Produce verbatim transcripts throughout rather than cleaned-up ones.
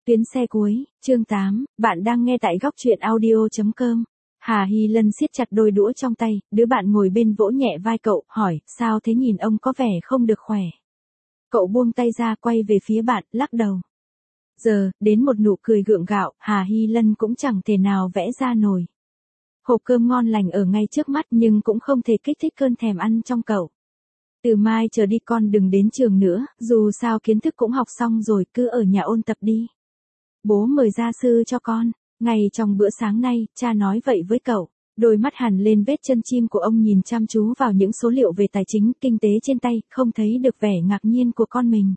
Tuyến xe cuối, chương tám, bạn đang nghe tại góc truyện audio chấm com. Hà Hy Lân siết chặt đôi đũa trong tay, đứa bạn ngồi bên vỗ nhẹ vai cậu, hỏi, sao thế, nhìn ông có vẻ không được khỏe. Cậu buông tay ra, quay về phía bạn, lắc đầu. Giờ, đến một nụ cười gượng gạo, Hà Hy Lân cũng chẳng thể nào vẽ ra nổi. Hộp cơm ngon lành ở ngay trước mắt nhưng cũng không thể kích thích cơn thèm ăn trong cậu. Từ mai trở đi con đừng đến trường nữa, dù sao kiến thức cũng học xong rồi, cứ ở nhà ôn tập đi. Bố mời gia sư cho con. Ngay trong bữa sáng nay, cha nói vậy với cậu. Đôi mắt hằn lên vết chân chim của ông nhìn chăm chú vào những số liệu về tài chính, kinh tế trên tay, không thấy được vẻ ngạc nhiên của con mình.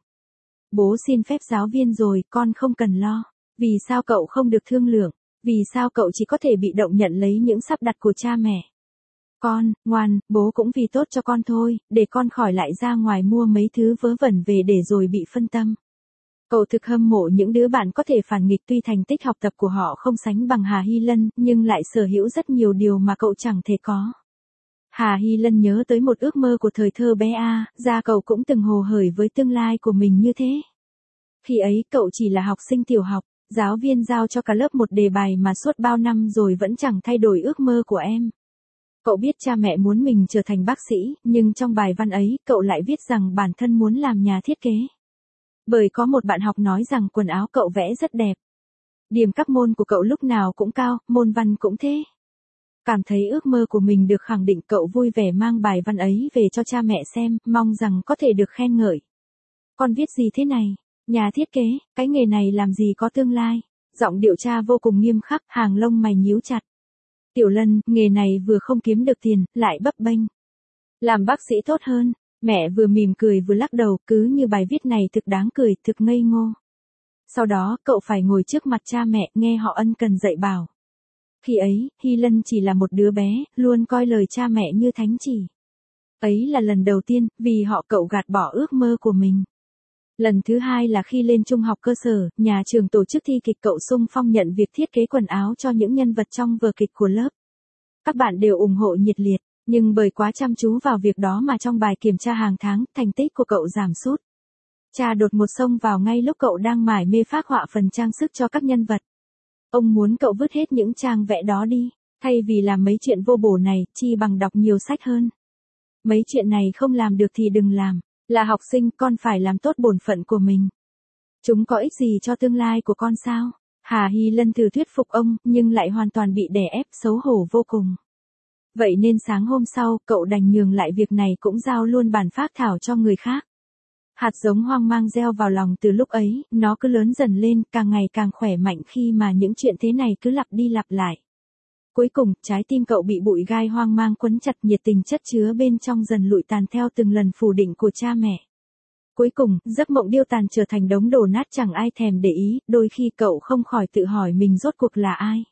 Bố xin phép giáo viên rồi, con không cần lo. Vì sao cậu không được thương lượng? Vì sao cậu chỉ có thể bị động nhận lấy những sắp đặt của cha mẹ? Con, ngoan, bố cũng vì tốt cho con thôi, để con khỏi lại ra ngoài mua mấy thứ vớ vẩn về để rồi bị phân tâm. Cậu thực hâm mộ những đứa bạn có thể phản nghịch, tuy thành tích học tập của họ không sánh bằng Hà Hy Lân, nhưng lại sở hữu rất nhiều điều mà cậu chẳng thể có. Hà Hy Lân nhớ tới một ước mơ của thời thơ bé A, ra cậu cũng từng hồ hởi với tương lai của mình như thế. Khi ấy cậu chỉ là học sinh tiểu học, giáo viên giao cho cả lớp một đề bài mà suốt bao năm rồi vẫn chẳng thay đổi ước mơ của em. Cậu biết cha mẹ muốn mình trở thành bác sĩ, nhưng trong bài văn ấy, cậu lại viết rằng bản thân muốn làm nhà thiết kế. Bởi có một bạn học nói rằng quần áo cậu vẽ rất đẹp. Điểm các môn của cậu lúc nào cũng cao, môn văn cũng thế. Cảm thấy ước mơ của mình được khẳng định, cậu vui vẻ mang bài văn ấy về cho cha mẹ xem, mong rằng có thể được khen ngợi. Con viết gì thế này? Nhà thiết kế, cái nghề này làm gì có tương lai? Giọng điệu cha vô cùng nghiêm khắc, hàng lông mày nhíu chặt. Tiểu Lân, nghề này vừa không kiếm được tiền, lại bấp bênh. Làm bác sĩ tốt hơn. Mẹ vừa mỉm cười vừa lắc đầu, cứ như bài viết này thực đáng cười, thực ngây ngô. Sau đó, cậu phải ngồi trước mặt cha mẹ, nghe họ ân cần dạy bảo. Khi ấy, Hy Lân chỉ là một đứa bé, luôn coi lời cha mẹ như thánh chỉ. Ấy là lần đầu tiên, vì họ cậu gạt bỏ ước mơ của mình. Lần thứ hai là khi lên trung học cơ sở, nhà trường tổ chức thi kịch, cậu xung phong nhận việc thiết kế quần áo cho những nhân vật trong vở kịch của lớp. Các bạn đều ủng hộ nhiệt liệt. Nhưng bởi quá chăm chú vào việc đó mà trong bài kiểm tra hàng tháng, thành tích của cậu giảm sút. Cha đột ngột xông vào ngay lúc cậu đang mải mê phác họa phần trang sức cho các nhân vật. Ông muốn cậu vứt hết những trang vẽ đó đi, thay vì làm mấy chuyện vô bổ này, chi bằng đọc nhiều sách hơn. Mấy chuyện này không làm được thì đừng làm, là học sinh con phải làm tốt bổn phận của mình. Chúng có ích gì cho tương lai của con sao? Hà Hy Lân thử thuyết phục ông, nhưng lại hoàn toàn bị đè ép, xấu hổ vô cùng. Vậy nên sáng hôm sau, cậu đành nhường lại việc này, cũng giao luôn bản phác thảo cho người khác. Hạt giống hoang mang gieo vào lòng từ lúc ấy, nó cứ lớn dần lên, càng ngày càng khỏe mạnh khi mà những chuyện thế này cứ lặp đi lặp lại. Cuối cùng, trái tim cậu bị bụi gai hoang mang quấn chặt, nhiệt tình chất chứa bên trong dần lụi tàn theo từng lần phủ định của cha mẹ. Cuối cùng, giấc mộng điêu tàn trở thành đống đổ nát chẳng ai thèm để ý, đôi khi cậu không khỏi tự hỏi mình rốt cuộc là ai.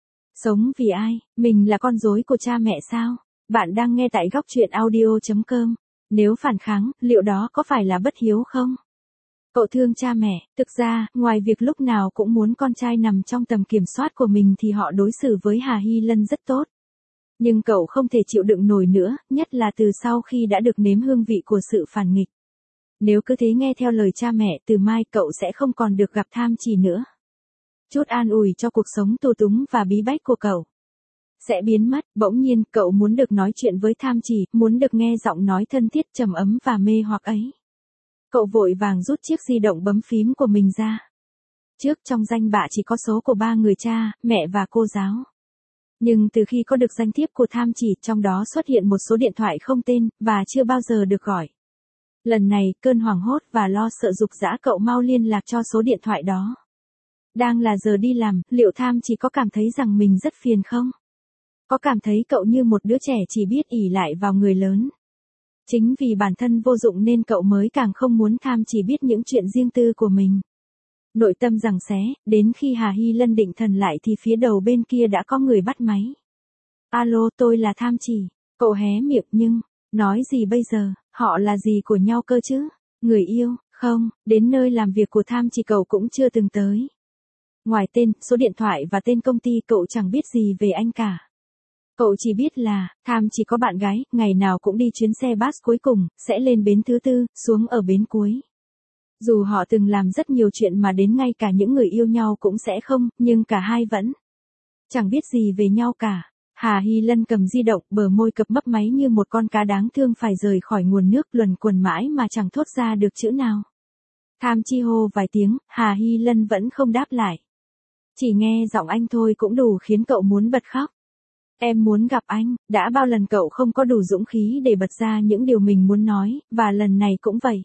Sống vì ai? Mình là con rối của cha mẹ sao? Bạn đang nghe tại góc truyện audio chấm com. Nếu phản kháng, liệu đó có phải là bất hiếu không? Cậu thương cha mẹ, thực ra, ngoài việc lúc nào cũng muốn con trai nằm trong tầm kiểm soát của mình thì họ đối xử với Hà Hy Lân rất tốt. Nhưng cậu không thể chịu đựng nổi nữa, nhất là từ sau khi đã được nếm hương vị của sự phản nghịch. Nếu cứ thế nghe theo lời cha mẹ, từ mai cậu sẽ không còn được gặp Tham Chỉ nữa. Chút an ủi cho cuộc sống tù túng và bí bách của cậu sẽ biến mất. Bỗng nhiên, cậu muốn được nói chuyện với Tham Chỉ, muốn được nghe giọng nói thân thiết, trầm ấm và mê hoặc ấy. Cậu vội vàng rút chiếc di động bấm phím của mình ra. Trước trong danh bạ chỉ có số của ba người cha, mẹ và cô giáo. Nhưng từ khi có được danh thiếp của Tham Chỉ, trong đó xuất hiện một số điện thoại không tên, và chưa bao giờ được gọi. Lần này, cơn hoảng hốt và lo sợ giục giã cậu mau liên lạc cho số điện thoại đó. Đang là giờ đi làm, liệu Tham Chỉ có cảm thấy rằng mình rất phiền không? Có cảm thấy cậu như một đứa trẻ chỉ biết ỷ lại vào người lớn? Chính vì bản thân vô dụng nên cậu mới càng không muốn Tham Chỉ biết những chuyện riêng tư của mình. Nội tâm giằng xé, đến khi Hà Hy Lân định thần lại thì phía đầu bên kia đã có người bắt máy. Alo, tôi là Tham Chỉ. Cậu hé miệng nhưng, nói gì bây giờ, họ là gì của nhau cơ chứ? Người yêu, không, đến nơi làm việc của Tham Chỉ cậu cũng chưa từng tới. Ngoài tên, số điện thoại và tên công ty, cậu chẳng biết gì về anh cả. Cậu chỉ biết là, Tham Chỉ có bạn gái, ngày nào cũng đi chuyến xe bus cuối cùng, sẽ lên bến thứ tư, xuống ở bến cuối. Dù họ từng làm rất nhiều chuyện mà đến ngay cả những người yêu nhau cũng sẽ không, nhưng cả hai vẫn chẳng biết gì về nhau cả. Hà Hy Lân cầm di động, bờ môi cập mấp máy như một con cá đáng thương phải rời khỏi nguồn nước, luẩn quẩn mãi mà chẳng thốt ra được chữ nào. Tham Chi hô vài tiếng, Hà Hy Lân vẫn không đáp lại. Chỉ nghe giọng anh thôi cũng đủ khiến cậu muốn bật khóc. Em muốn gặp anh, đã bao lần cậu không có đủ dũng khí để bật ra những điều mình muốn nói, và lần này cũng vậy.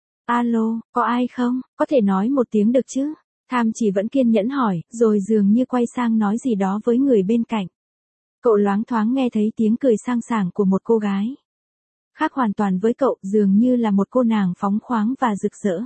Alo, có ai không, có thể nói một tiếng được chứ? Tham Chỉ vẫn kiên nhẫn hỏi, rồi dường như quay sang nói gì đó với người bên cạnh. Cậu loáng thoáng nghe thấy tiếng cười sang sảng của một cô gái. Khác hoàn toàn với cậu, dường như là một cô nàng phóng khoáng và rực rỡ.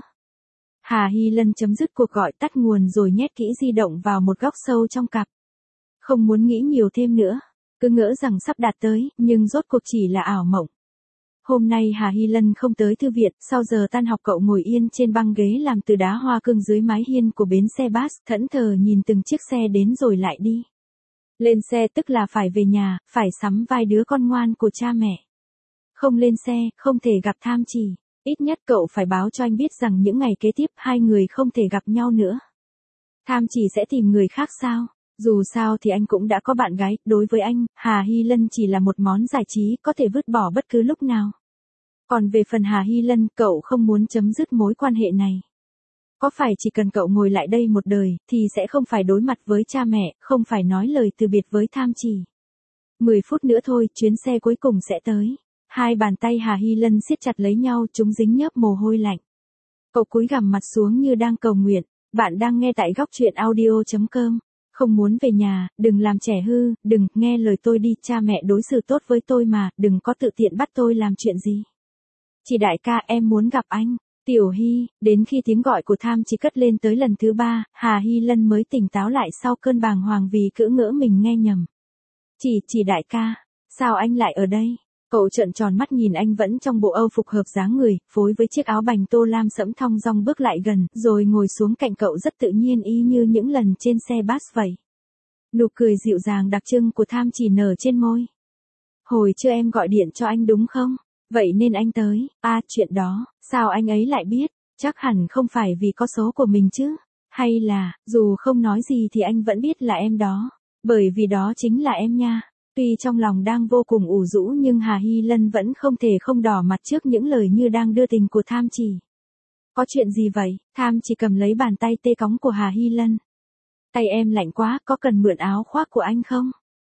Hà Hy Lân chấm dứt cuộc gọi, tắt nguồn rồi nhét kỹ di động vào một góc sâu trong cặp. Không muốn nghĩ nhiều thêm nữa, cứ ngỡ rằng sắp đạt tới, nhưng rốt cuộc chỉ là ảo mộng. Hôm nay Hà Hy Lân không tới thư viện, sau giờ tan học cậu ngồi yên trên băng ghế làm từ đá hoa cương dưới mái hiên của bến xe bus, thẫn thờ nhìn từng chiếc xe đến rồi lại đi. Lên xe tức là phải về nhà, phải sắm vai đứa con ngoan của cha mẹ. Không lên xe, không thể gặp Tham Chỉ. Ít nhất cậu phải báo cho anh biết rằng những ngày kế tiếp hai người không thể gặp nhau nữa. Tham Chỉ sẽ tìm người khác sao? Dù sao thì anh cũng đã có bạn gái, đối với anh, Hà Hy Lân chỉ là một món giải trí có thể vứt bỏ bất cứ lúc nào. Còn về phần Hà Hy Lân, cậu không muốn chấm dứt mối quan hệ này. Có phải chỉ cần cậu ngồi lại đây một đời, thì sẽ không phải đối mặt với cha mẹ, không phải nói lời từ biệt với Tham Chỉ. Mười phút nữa thôi, chuyến xe cuối cùng sẽ tới. Hai bàn tay Hà Hy Lân siết chặt lấy nhau, chúng dính nhớp mồ hôi lạnh. Cậu cúi gằm mặt xuống như đang cầu nguyện. Bạn đang nghe tại góc truyện audio chấm com. Không muốn về nhà, đừng làm trẻ hư, đừng, nghe lời tôi đi, cha mẹ đối xử tốt với tôi mà, đừng có tự tiện bắt tôi làm chuyện gì. Chị đại ca, em muốn gặp anh. Tiểu Hy, đến khi tiếng gọi của Tham Chỉ cất lên tới lần thứ ba, Hà Hy Lân mới tỉnh táo lại sau cơn bàng hoàng vì cỡ ngỡ mình nghe nhầm. Chỉ, chị đại ca, sao anh lại ở đây? Cậu trợn tròn mắt nhìn anh vẫn trong bộ âu phục hợp dáng người, phối với chiếc áo bành tô lam sẫm, thong dong bước lại gần, rồi ngồi xuống cạnh cậu rất tự nhiên y như những lần trên xe bus vậy. Nụ cười dịu dàng đặc trưng của Tham Chỉ nở trên môi. Hồi trưa em gọi điện cho anh đúng không? Vậy nên anh tới. À, chuyện đó, sao anh ấy lại biết? Chắc hẳn không phải vì có số của mình chứ? Hay là, dù không nói gì thì anh vẫn biết là em đó? Bởi vì đó chính là em nha. Tuy trong lòng đang vô cùng ủ rũ nhưng Hà Hy Lân vẫn không thể không đỏ mặt trước những lời như đang đưa tình của Tham Chỉ. Có chuyện gì vậy? Tham Chỉ cầm lấy bàn tay tê cóng của Hà Hy Lân. Tay em lạnh quá, có cần mượn áo khoác của anh không?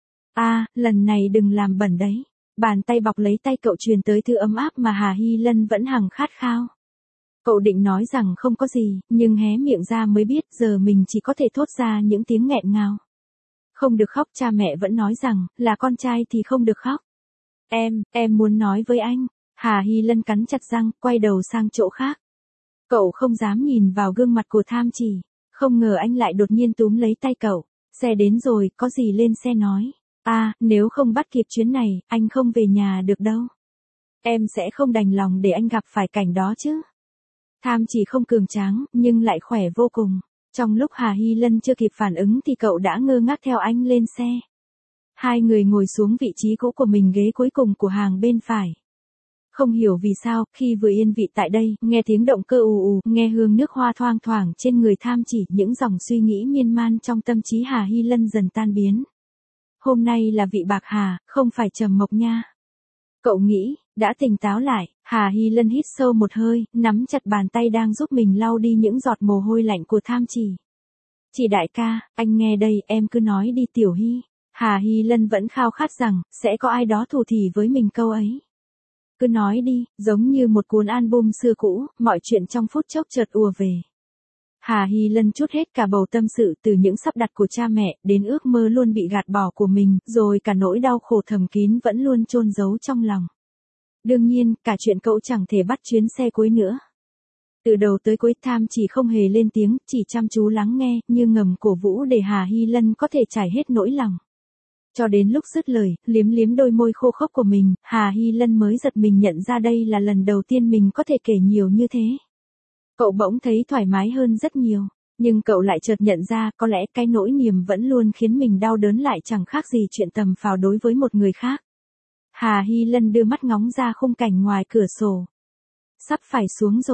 À, lần này đừng làm bẩn đấy. Bàn tay bọc lấy tay cậu truyền tới thứ ấm áp mà Hà Hy Lân vẫn hằng khát khao. Cậu định nói rằng không có gì, nhưng hé miệng ra mới biết giờ mình chỉ có thể thốt ra những tiếng nghẹn ngào. Không được khóc, cha mẹ vẫn nói rằng, là con trai thì không được khóc. Em, em muốn nói với anh. Hà Hy Lân cắn chặt răng, quay đầu sang chỗ khác. Cậu không dám nhìn vào gương mặt của Tham Chỉ. Không ngờ anh lại đột nhiên túm lấy tay cậu. Xe đến rồi, có gì lên xe nói. À, nếu không bắt kịp chuyến này, anh không về nhà được đâu. Em sẽ không đành lòng để anh gặp phải cảnh đó chứ. Tham Chỉ không cường tráng, nhưng lại khỏe vô cùng. Trong lúc Hà Hy Lân chưa kịp phản ứng thì cậu đã ngơ ngác theo anh lên xe. Hai người ngồi xuống vị trí cũ của mình, ghế cuối cùng của hàng bên phải. Không hiểu vì sao, khi vừa yên vị tại đây, nghe tiếng động cơ ù ù, nghe hương nước hoa thoang thoảng trên người Tham Chỉ, những dòng suy nghĩ miên man trong tâm trí Hà Hy Lân dần tan biến. Hôm nay là vị bạc hà, không phải trầm mộc nha. Cậu nghĩ, đã tỉnh táo lại, Hà Hy Lân hít sâu một hơi, nắm chặt bàn tay đang giúp mình lau đi những giọt mồ hôi lạnh của Tham Chỉ. Chị đại ca, anh nghe đây, em cứ nói đi Tiểu Hy. Hà Hy Lân vẫn khao khát rằng, sẽ có ai đó thủ thỉ với mình câu ấy. Cứ nói đi, giống như một cuốn album xưa cũ, mọi chuyện trong phút chốc chợt ùa về. Hà Hy Lân trút hết cả bầu tâm sự, từ những sắp đặt của cha mẹ, đến ước mơ luôn bị gạt bỏ của mình, rồi cả nỗi đau khổ thầm kín vẫn luôn chôn giấu trong lòng. Đương nhiên, cả chuyện cậu chẳng thể bắt chuyến xe cuối nữa. Từ đầu tới cuối Tham Chỉ không hề lên tiếng, chỉ chăm chú lắng nghe, như ngầm cổ vũ để Hà Hy Lân có thể trải hết nỗi lòng. Cho đến lúc dứt lời, liếm liếm đôi môi khô khốc của mình, Hà Hy Lân mới giật mình nhận ra đây là lần đầu tiên mình có thể kể nhiều như thế. Cậu bỗng thấy thoải mái hơn rất nhiều, nhưng cậu lại chợt nhận ra có lẽ cái nỗi niềm vẫn luôn khiến mình đau đớn lại chẳng khác gì chuyện tầm phào đối với một người khác. Hà Hy Lân đưa mắt ngóng ra khung cảnh ngoài cửa sổ. Sắp phải xuống rồi, không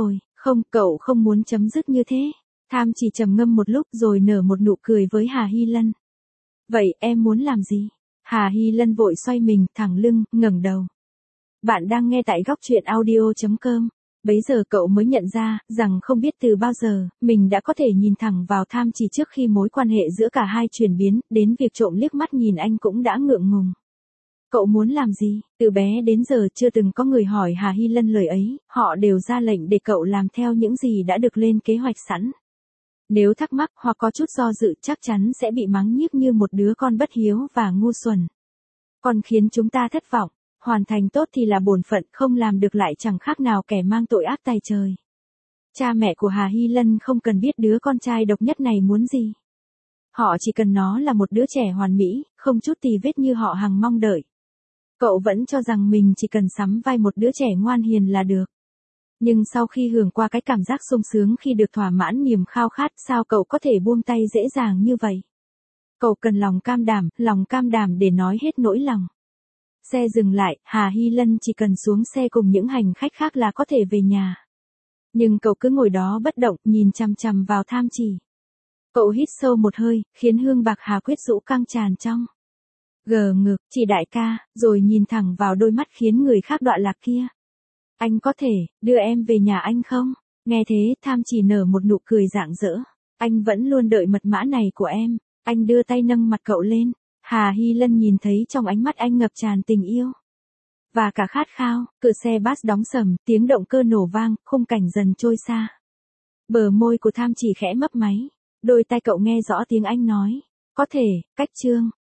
Không, cậu không muốn chấm dứt như thế. Tham chỉ trầm ngâm một lúc rồi nở một nụ cười với Hà Hy Lân. Vậy em muốn làm gì? Hà Hy Lân vội xoay mình, thẳng lưng, ngẩng đầu. Bạn đang nghe tại góc truyện audio chấm com. Bấy giờ cậu mới nhận ra, rằng không biết từ bao giờ, mình đã có thể nhìn thẳng vào Tham chỉ trước khi mối quan hệ giữa cả hai chuyển biến, đến việc trộm liếc mắt nhìn anh cũng đã ngượng ngùng. Cậu muốn làm gì? Từ bé đến giờ chưa từng có người hỏi Hà Hy Lân lời ấy, họ đều ra lệnh để cậu làm theo những gì đã được lên kế hoạch sẵn. Nếu thắc mắc hoặc có chút do dự chắc chắn sẽ bị mắng nhiếc như một đứa con bất hiếu và ngu xuẩn. Còn khiến chúng ta thất vọng, hoàn thành tốt thì là bổn phận, không làm được lại chẳng khác nào kẻ mang tội ác tày trời. Cha mẹ của Hà Hy Lân không cần biết đứa con trai độc nhất này muốn gì. Họ chỉ cần nó là một đứa trẻ hoàn mỹ, không chút tì vết như họ hằng mong đợi. Cậu vẫn cho rằng mình chỉ cần sắm vai một đứa trẻ ngoan hiền là được. Nhưng sau khi hưởng qua cái cảm giác sung sướng khi được thỏa mãn niềm khao khát, sao cậu có thể buông tay dễ dàng như vậy? Cậu cần lòng cam đảm, lòng cam đảm để nói hết nỗi lòng. Xe dừng lại, Hà Hy Lân chỉ cần xuống xe cùng những hành khách khác là có thể về nhà. Nhưng cậu cứ ngồi đó bất động, nhìn chằm chằm vào Tham chỉ. Cậu hít sâu một hơi, khiến hương bạc hà quyết rũ căng tràn trong. Gờ ngực, chỉ đại ca, rồi nhìn thẳng vào đôi mắt khiến người khác đọa lạc kia. Anh có thể, đưa em về nhà anh không? Nghe thế, Tham chỉ nở một nụ cười rạng rỡ. Anh vẫn luôn đợi mật mã này của em. Anh đưa tay nâng mặt cậu lên. Hà Hy Lân nhìn thấy trong ánh mắt anh ngập tràn tình yêu. Và cả khát khao, cửa xe bus đóng sầm, tiếng động cơ nổ vang, khung cảnh dần trôi xa. Bờ môi của Tham chỉ khẽ mấp máy. Đôi tai cậu nghe rõ tiếng anh nói. Có thể, cách chương.